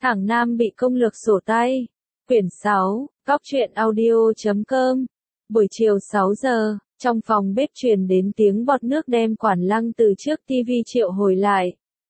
Thẳng Nam bị công lược sổ tay. Quyển 6, Cóc truyện audio.com. Buổi chiều 6 giờ, trong phòng bếp truyền đến tiếng bọt nước đem Quản Lăng từ trước tivi triệu hồi lại.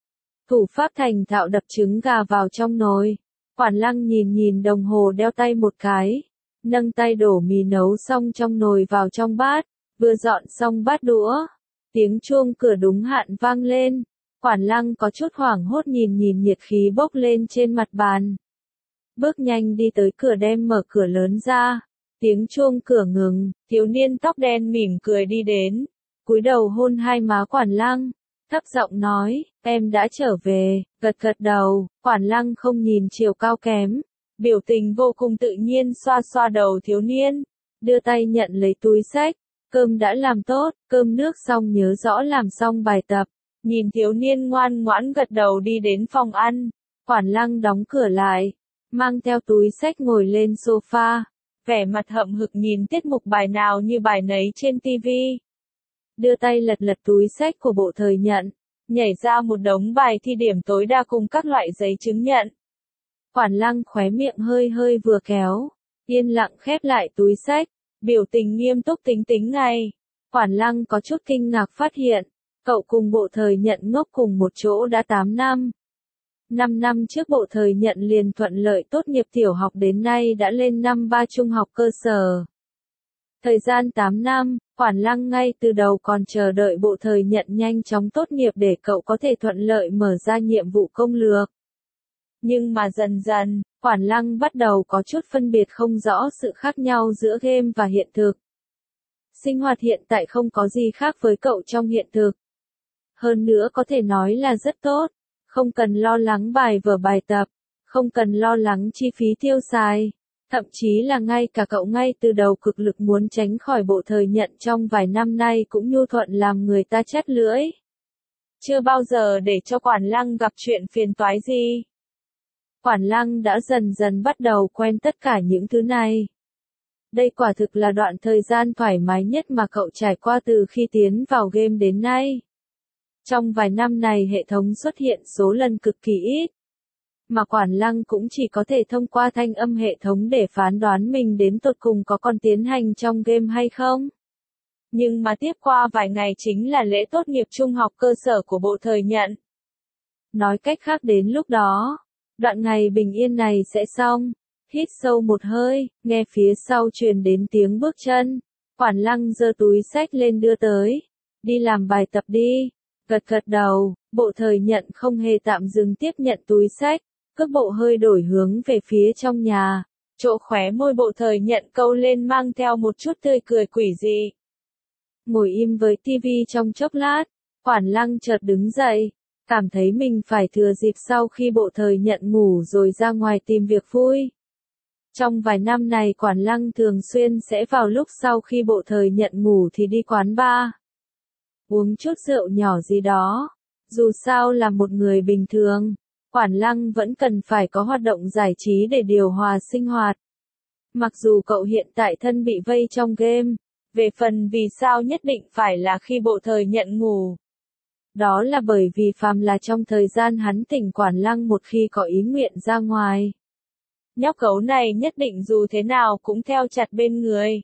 Thủ pháp thành thạo đập trứng gà vào trong nồi. Quản Lăng nhìn đồng hồ đeo tay một cái. Nâng tay đổ mì nấu xong trong nồi vào trong bát, vừa dọn xong bát đũa. Tiếng chuông cửa đúng hạn vang lên. Quản Lăng có chút hoảng hốt nhìn nhiệt khí bốc lên trên mặt bàn. Bước nhanh đi tới cửa đem mở cửa lớn ra. Tiếng chuông cửa ngừng, thiếu niên tóc đen mỉm cười đi đến. Cúi đầu hôn hai má Quản Lăng. Thấp giọng nói, em đã trở về, gật đầu. Quản Lăng không nhìn chiều cao kém. Biểu tình vô cùng tự nhiên xoa đầu thiếu niên. Đưa tay nhận lấy túi xách. Cơm đã làm tốt, cơm nước xong nhớ rõ làm xong bài tập. Nhìn thiếu niên ngoan ngoãn gật đầu đi đến phòng ăn. Quản Lăng đóng cửa lại. Mang theo túi xách ngồi lên sofa. Vẻ mặt hậm hực nhìn tiết mục bài nào như bài nấy trên tivi. Đưa tay lật túi xách của bộ thời nhận. Nhảy ra một đống bài thi điểm tối đa cùng các loại giấy chứng nhận. Quản Lăng khóe miệng hơi vừa kéo. Yên lặng khép lại túi xách. Biểu tình nghiêm túc tính ngay. Quản Lăng có chút kinh ngạc phát hiện. Cậu cùng bộ thời nhận ngốc cùng một chỗ đã 8 năm. 5 năm trước bộ thời nhận liền thuận lợi tốt nghiệp tiểu học đến nay đã lên năm 3 trung học cơ sở. Thời gian 8 năm, Quản Lăng ngay từ đầu còn chờ đợi bộ thời nhận nhanh chóng tốt nghiệp để cậu có thể thuận lợi mở ra nhiệm vụ công lược. Nhưng mà dần, Quản Lăng bắt đầu có chút phân biệt không rõ sự khác nhau giữa game và hiện thực. Sinh hoạt hiện tại không có gì khác với cậu trong hiện thực. Hơn nữa có thể nói là rất tốt. Không cần lo lắng bài vở bài tập. Không cần lo lắng chi phí tiêu xài. Thậm chí là ngay cả cậu ngay từ đầu cực lực muốn tránh khỏi bộ thời nhận trong vài năm nay cũng nhu thuận làm người ta chét lưỡi. Chưa bao giờ để cho Quản Lăng gặp chuyện phiền toái gì. Quản Lăng đã dần bắt đầu quen tất cả những thứ này. Đây quả thực là đoạn thời gian thoải mái nhất mà cậu trải qua từ khi tiến vào game đến nay. Trong vài năm này hệ thống xuất hiện số lần cực kỳ ít. Mà Quản Lăng cũng chỉ có thể thông qua thanh âm hệ thống để phán đoán mình đến tột cùng có còn tiến hành trong game hay không. Nhưng mà tiếp qua vài ngày chính là lễ tốt nghiệp trung học cơ sở của bộ thời nhận. Nói cách khác đến lúc đó, đoạn ngày bình yên này sẽ xong. Hít sâu một hơi, nghe phía sau truyền đến tiếng bước chân. Quản Lăng giơ túi xách lên đưa tới. Đi làm bài tập đi. Gật đầu, bộ thời nhận không hề tạm dừng tiếp nhận túi xách. Cước bộ hơi đổi hướng về phía trong nhà. Chỗ khóe môi bộ thời nhận câu lên mang theo một chút tươi cười quỷ dị. Ngồi im với tivi trong chốc lát, Quản Lăng chợt đứng dậy. Cảm thấy mình phải thừa dịp sau khi bộ thời nhận ngủ rồi ra ngoài tìm việc vui. Trong vài năm này Quản Lăng thường xuyên sẽ vào lúc sau khi bộ thời nhận ngủ thì đi quán bar. Uống chút rượu nhỏ gì đó. Dù sao là một người bình thường, Quản Lăng vẫn cần phải có hoạt động giải trí để điều hòa sinh hoạt. Mặc dù cậu hiện tại thân bị vây trong game, về phần vì sao nhất định phải là khi bộ thời nhận ngủ. Đó là bởi vì phàm là trong thời gian hắn tỉnh Quản Lăng một khi có ý nguyện ra ngoài. Nhóc gấu này nhất định dù thế nào cũng theo chặt bên người.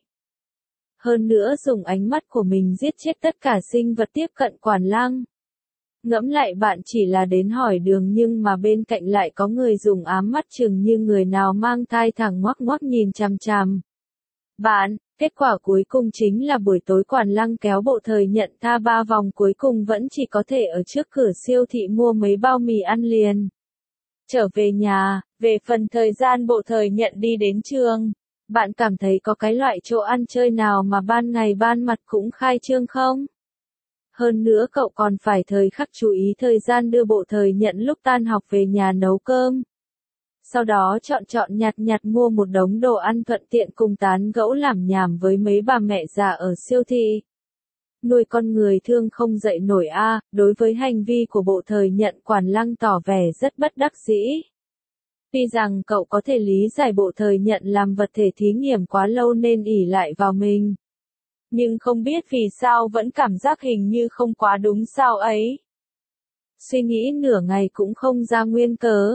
Hơn nữa dùng ánh mắt của mình giết chết tất cả sinh vật tiếp cận Quản Lăng. Ngẫm lại bạn chỉ là đến hỏi đường nhưng mà bên cạnh lại có người dùng ám mắt chừng như người nào mang thai thẳng ngoắc nhìn chằm. Bạn, kết quả cuối cùng chính là buổi tối Quản Lăng kéo bộ thời nhận tha 3 vòng cuối cùng vẫn chỉ có thể ở trước cửa siêu thị mua mấy bao mì ăn liền. Trở về nhà, về phần thời gian bộ thời nhận đi đến trường, bạn cảm thấy có cái loại chỗ ăn chơi nào mà ban ngày ban mặt cũng khai trương không? Hơn nữa cậu còn phải thời khắc chú ý thời gian đưa bộ thời nhận lúc tan học về nhà nấu cơm. Sau đó chọn nhặt mua một đống đồ ăn thuận tiện cùng tán gẫu làm nhảm với mấy bà mẹ già ở siêu thị. Nuôi con người thương không dậy nổi a. Đối với hành vi của bộ thời nhận Quản Lăng tỏ vẻ rất bất đắc dĩ. Tuy rằng cậu có thể lý giải bộ thời nhận làm vật thể thí nghiệm quá lâu nên ỷ lại vào mình. Nhưng không biết vì sao vẫn cảm giác hình như không quá đúng sao ấy. Suy nghĩ nửa ngày cũng không ra nguyên cớ.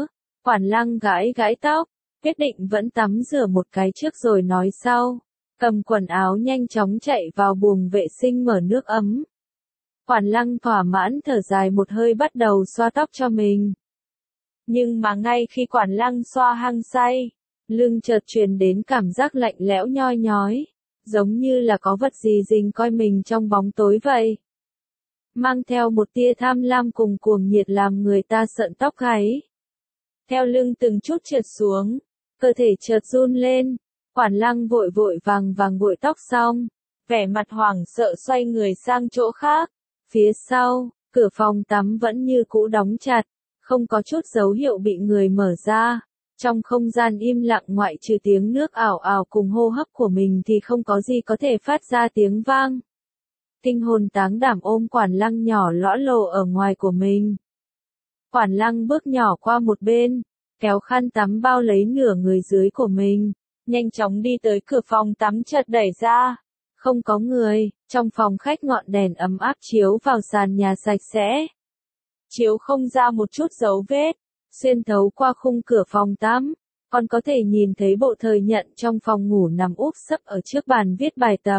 Quản Lăng gãi gãi tóc, quyết định vẫn tắm rửa một cái trước rồi nói sau. Cầm quần áo nhanh chóng chạy vào buồng vệ sinh mở nước ấm. Quản Lăng thỏa mãn thở dài một hơi bắt đầu xoa tóc cho mình. Nhưng mà ngay khi Quản Lăng xoa hăng say, lưng chợt truyền đến cảm giác lạnh lẽo nhoi nhói, giống như là có vật gì rình coi mình trong bóng tối vậy. Mang theo một tia tham lam cùng cuồng nhiệt làm người ta sợn tóc gáy. Theo lưng từng chút trượt xuống, cơ thể chợt run lên, Quản Lăng vội vội vàng vàng gội tóc xong, vẻ mặt hoảng sợ xoay người sang chỗ khác. Phía sau, cửa phòng tắm vẫn như cũ đóng chặt, không có chút dấu hiệu bị người mở ra. Trong không gian im lặng ngoại trừ tiếng nước ảo ảo cùng hô hấp của mình thì không có gì có thể phát ra tiếng vang. Kinh hồn táng đảm ôm Quản Lăng nhỏ lõa lồ ở ngoài của mình. Quản Lăng bước nhỏ qua một bên, kéo khăn tắm bao lấy nửa người dưới của mình, nhanh chóng đi tới cửa phòng tắm chợt đẩy ra. Không có người, trong phòng khách ngọn đèn ấm áp chiếu vào sàn nhà sạch sẽ. Chiếu không ra một chút dấu vết, xuyên thấu qua khung cửa phòng tắm, còn có thể nhìn thấy Bộ Thời Nhận trong phòng ngủ nằm úp sấp ở trước bàn viết bài tập.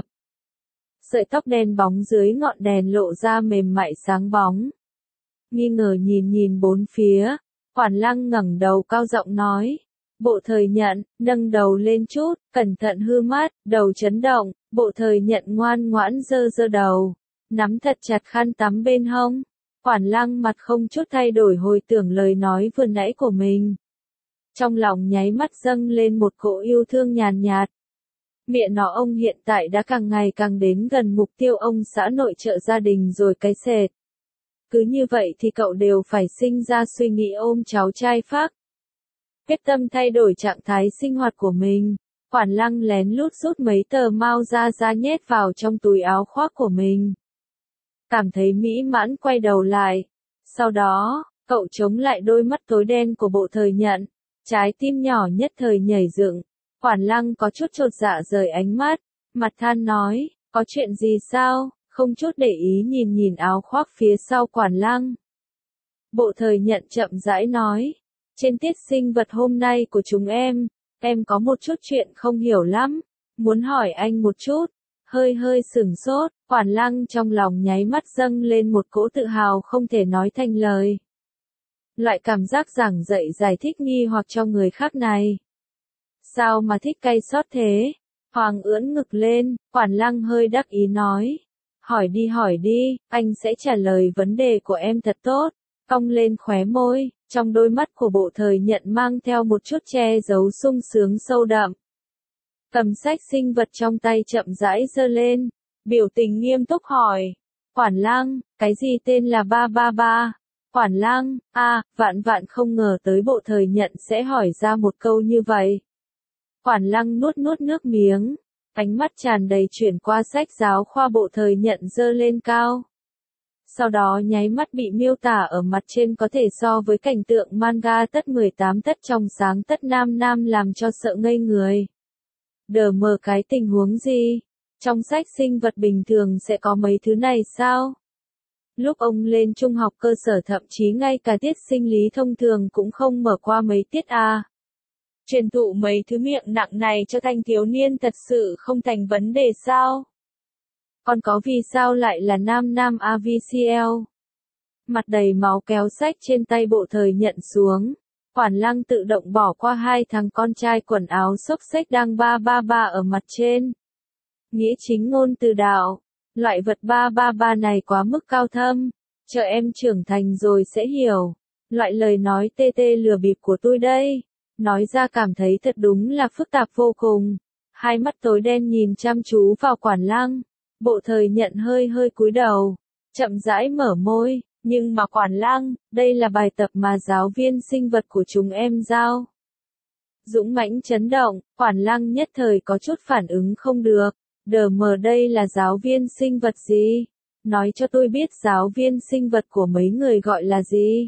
Sợi tóc đen bóng dưới ngọn đèn lộ ra mềm mại sáng bóng. Nghi ngờ nhìn bốn phía, Quản Lăng ngẩng đầu cao giọng nói. Bộ Thời Nhận, nâng đầu lên chút, cẩn thận hư mắt, đầu chấn động, Bộ Thời Nhận ngoan ngoãn giơ đầu, nắm thật chặt khăn tắm bên hông. Quản Lăng mặt không chút thay đổi hồi tưởng lời nói vừa nãy của mình. Trong lòng nháy mắt dâng lên một cỗ yêu thương nhàn nhạt. Miệng nó ông hiện tại đã càng ngày càng đến gần mục tiêu ông xã nội trợ gia đình rồi cái sệt. Cứ như vậy thì cậu đều phải sinh ra suy nghĩ ôm cháu trai phác. Quyết tâm thay đổi trạng thái sinh hoạt của mình, Quản Lăng lén lút rút mấy tờ mao ra nhét vào trong túi áo khoác của mình. Cảm thấy mỹ mãn quay đầu lại. Sau đó, cậu chống lại đôi mắt tối đen của Bộ Thời Nhận. Trái tim nhỏ nhất thời nhảy dựng. Quản Lăng có chút chột dạ rời ánh mắt. Mặt than nói, có chuyện gì sao? Không chút để ý nhìn áo khoác phía sau Quản Lăng. Bộ Thời Nhận chậm rãi nói. Trên tiết sinh vật hôm nay của chúng em có một chút chuyện không hiểu lắm. Muốn hỏi anh một chút. Hơi sửng sốt, Quản Lăng trong lòng nháy mắt dâng lên một cỗ tự hào không thể nói thành lời. Loại cảm giác giảng dạy giải thích nghi hoặc cho người khác này. Sao mà thích cay xót thế? Hoàng ưỡn ngực lên, Quản Lăng hơi đắc ý nói. Hỏi đi, anh sẽ trả lời vấn đề của em thật tốt. Cong lên khóe môi, trong đôi mắt của Bộ Thời Nhận mang theo một chút che giấu sung sướng sâu đậm. Cầm sách sinh vật trong tay chậm rãi giơ lên, biểu tình nghiêm túc hỏi. Quản Lăng, cái gì tên là 333? Quản Lăng, vạn không ngờ tới Bộ Thời Nhận sẽ hỏi ra một câu như vậy. Quản Lăng nuốt nước miếng, ánh mắt tràn đầy chuyển qua sách giáo khoa Bộ Thời Nhận giơ lên cao. Sau đó nháy mắt bị miêu tả ở mặt trên có thể so với cảnh tượng manga tất 18 tất trong sáng tất nam làm cho sợ ngây người. Đờ mờ cái tình huống gì? Trong sách sinh vật bình thường sẽ có mấy thứ này sao? Lúc ông lên trung học cơ sở thậm chí ngay cả tiết sinh lý thông thường cũng không mở qua mấy tiết à. Truyền thụ mấy thứ miệng nặng này cho thanh thiếu niên thật sự không thành vấn đề sao? Còn có vì sao lại là nam AVCL? Mặt đầy máu kéo sách trên tay Bộ Thời Nhận xuống. Quản Lăng tự động bỏ qua hai thằng con trai quần áo xốc xếch đang 333 ở mặt trên. Nghĩa chính ngôn từ đạo. Loại vật 333 này quá mức cao thâm. Chờ em trưởng thành rồi sẽ hiểu. Loại lời nói tê tê lừa bịp của tôi đây. Nói ra cảm thấy thật đúng là phức tạp vô cùng. Hai mắt tối đen nhìn chăm chú vào Quản Lăng. Bộ Thời Nhận hơi cúi đầu. Chậm rãi mở môi. Nhưng mà Quản Lăng, đây là bài tập mà giáo viên sinh vật của chúng em giao. Dũng mãnh chấn động, Quản Lăng nhất thời có chút phản ứng không được. Đờ mờ đây là giáo viên sinh vật gì? Nói cho tôi biết giáo viên sinh vật của mấy người gọi là gì?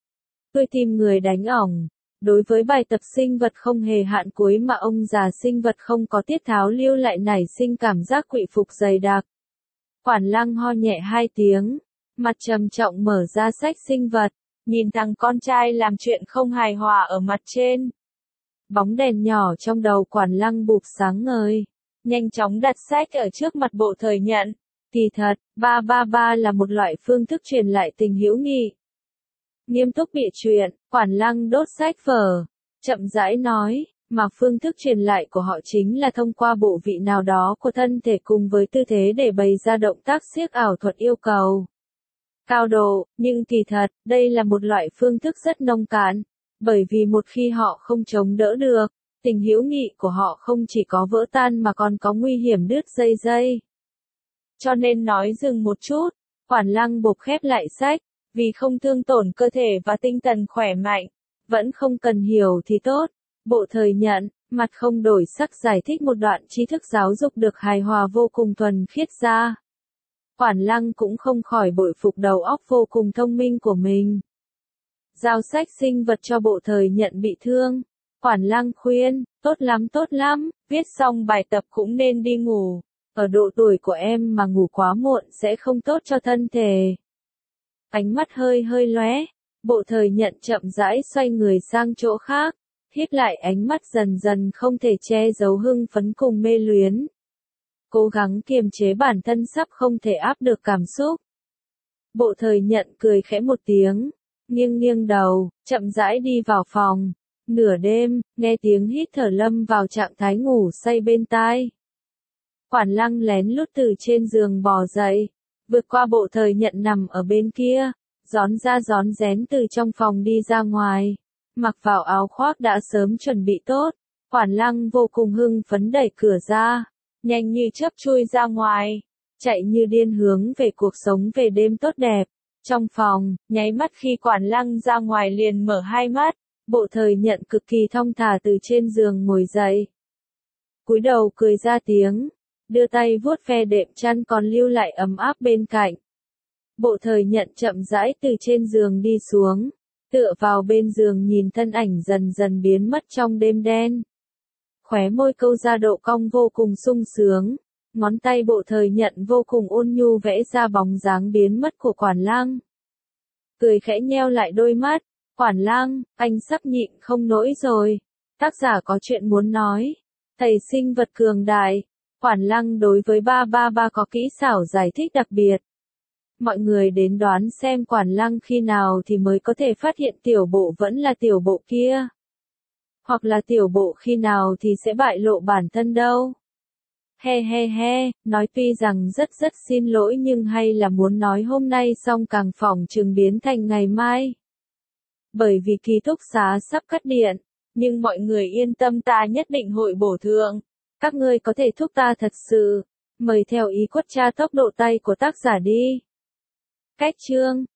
Tôi tìm người đánh ỏng. Đối với bài tập sinh vật không hề hạn cuối mà ông già sinh vật không có tiết tháo lưu lại nảy sinh cảm giác quỵ phục dày đặc. Quản Lăng ho nhẹ hai tiếng. Mặt trầm trọng mở ra sách sinh vật, nhìn thằng con trai làm chuyện không hài hòa ở mặt trên. Bóng đèn nhỏ trong đầu Quản Lăng bụp sáng ngời, nhanh chóng đặt sách ở trước mặt Bộ Thời Nhận. Kỳ thật, 333 là một loại phương thức truyền lại tình hữu nghị. Nghiêm túc bịa chuyện, Quản Lăng đốt sách vở, chậm rãi nói, mà phương thức truyền lại của họ chính là thông qua bộ vị nào đó của thân thể cùng với tư thế để bày ra động tác siếc ảo thuật yêu cầu cao độ, nhưng kỳ thật, đây là một loại phương thức rất nông cạn, bởi vì một khi họ không chống đỡ được, tình hữu nghị của họ không chỉ có vỡ tan mà còn có nguy hiểm đứt dây. Cho nên nói dừng một chút, Quản Lăng bộp khép lại sách, vì không thương tổn cơ thể và tinh thần khỏe mạnh, vẫn không cần hiểu thì tốt. Bộ Thời Nhận, mặt không đổi sắc giải thích một đoạn tri thức giáo dục được hài hòa vô cùng thuần khiết ra. Quản Lăng cũng không khỏi bội phục đầu óc vô cùng thông minh của mình. Giao sách sinh vật cho Bộ Thời Nhận bị thương. Quản Lăng khuyên, tốt lắm, viết xong bài tập cũng nên đi ngủ. Ở độ tuổi của em mà ngủ quá muộn sẽ không tốt cho thân thể. Ánh mắt hơi lóe, Bộ Thời Nhận chậm rãi xoay người sang chỗ khác, híp lại ánh mắt dần dần không thể che giấu hưng phấn cùng mê luyến. Cố gắng kiềm chế bản thân sắp không thể áp được cảm xúc. Bộ Thời Nhận cười khẽ một tiếng, nghiêng đầu, chậm rãi đi vào phòng. Nửa đêm, nghe tiếng hít thở lâm vào trạng thái ngủ say bên tai. Quản Lăng lén lút từ trên giường bò dậy, vượt qua Bộ Thời Nhận nằm ở bên kia, rón ra rón rén từ trong phòng đi ra ngoài, mặc vào áo khoác đã sớm chuẩn bị tốt. Quản Lăng vô cùng hưng phấn đẩy cửa ra, nhanh như chớp chui ra ngoài, chạy như điên hướng về cuộc sống về đêm tốt đẹp. Trong phòng, nháy mắt khi Quản Lăng ra ngoài liền mở hai mắt, Bộ Thời Nhận cực kỳ thong thả từ trên giường ngồi dậy. Cúi đầu cười ra tiếng, đưa tay vuốt ve đệm chăn còn lưu lại ấm áp bên cạnh. Bộ Thời Nhận chậm rãi từ trên giường đi xuống, tựa vào bên giường nhìn thân ảnh dần dần biến mất trong đêm đen. Khóe môi câu ra độ cong vô cùng sung sướng, ngón tay Bộ Thời Nhận vô cùng ôn nhu vẽ ra bóng dáng biến mất của Quản Lăng. Cười khẽ nheo lại đôi mắt, Quản Lăng, anh sắp nhịn không nổi rồi. Tác giả có chuyện muốn nói. Thầy sinh vật cường đại. Quản Lăng đối với 333 có kỹ xảo giải thích đặc biệt. Mọi người đến đoán xem Quản Lăng khi nào thì mới có thể phát hiện tiểu bộ vẫn là tiểu bộ kia. Hoặc là tiểu bộ khi nào thì sẽ bại lộ bản thân đâu. He, nói tuy rằng rất xin lỗi nhưng hay là muốn nói hôm nay xong càng phỏng chừng biến thành ngày mai. Bởi vì ký túc xá sắp cắt điện, nhưng mọi người yên tâm ta nhất định hội bổ thượng. Các ngươi có thể thúc ta thật sự. Mời theo ý quất tra tốc độ tay của tác giả đi. Cách chương